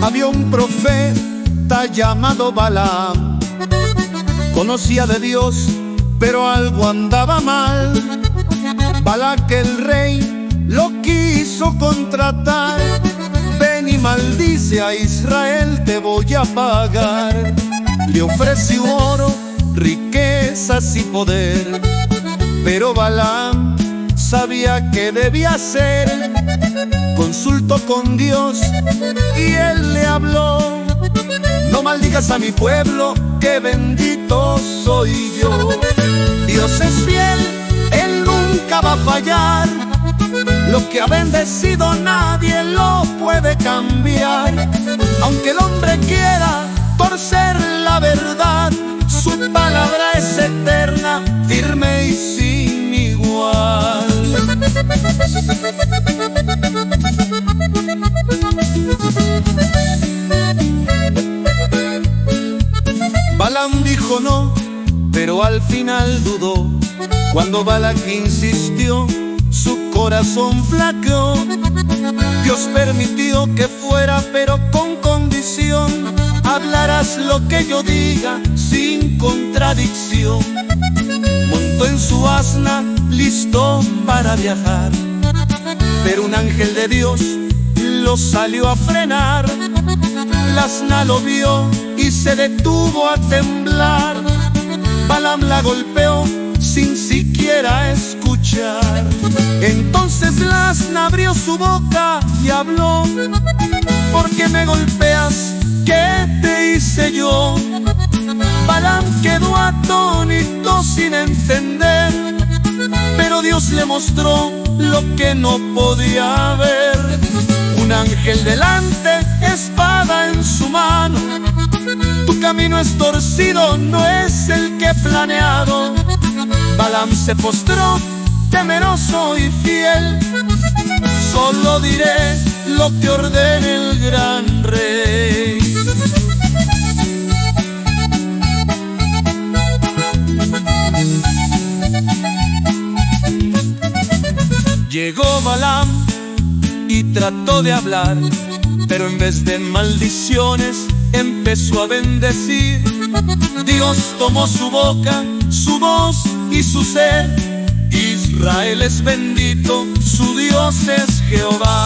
Había un profeta llamado Balaam, conocía de Dios, pero algo andaba mal. Balac el rey lo quiso contratar. Ven y maldice a Israel, te voy a pagar. Le ofreció oro, riquezas y poder, pero Balaam sabía qué debía hacer. Consultó con Dios y él le habló: no maldigas a mi pueblo, que bendito soy yo. Dios es fiel, Él nunca va a fallar. Lo que ha bendecido nadie lo puede cambiar. Aunque el hombre quiera torcer la verdad, su palabra es eterna, firme y sin igual. Balaam dijo no, pero al final dudó. Cuando Balac insistió, su corazón flaqueó. Dios permitió que fuera, pero con condición: hablarás lo que yo diga sin contradicción. Montó en su asna, listo para viajar, pero un ángel de Dios lo salió a frenar. La asna lo vio y se detuvo a temblar. Balaam la golpeó sin siquiera escuchar. Entonces la asna abrió su boca y habló: ¿por qué me golpeas? ¿Qué te hice yo? Balaam quedó atónito sin entender, pero Dios le mostró lo que no podía ver. Un ángel delante, espada en su mano. Tu camino es torcido, no es el que he planeado. Balaam se postró, temeroso y fiel. Solo diré lo que ordene el gran rey. Llegó Balaam y trató de hablar, pero en vez de maldiciones empezó a bendecir. Dios tomó su boca, su voz y su ser. Israel es bendito, su Dios es Jehová.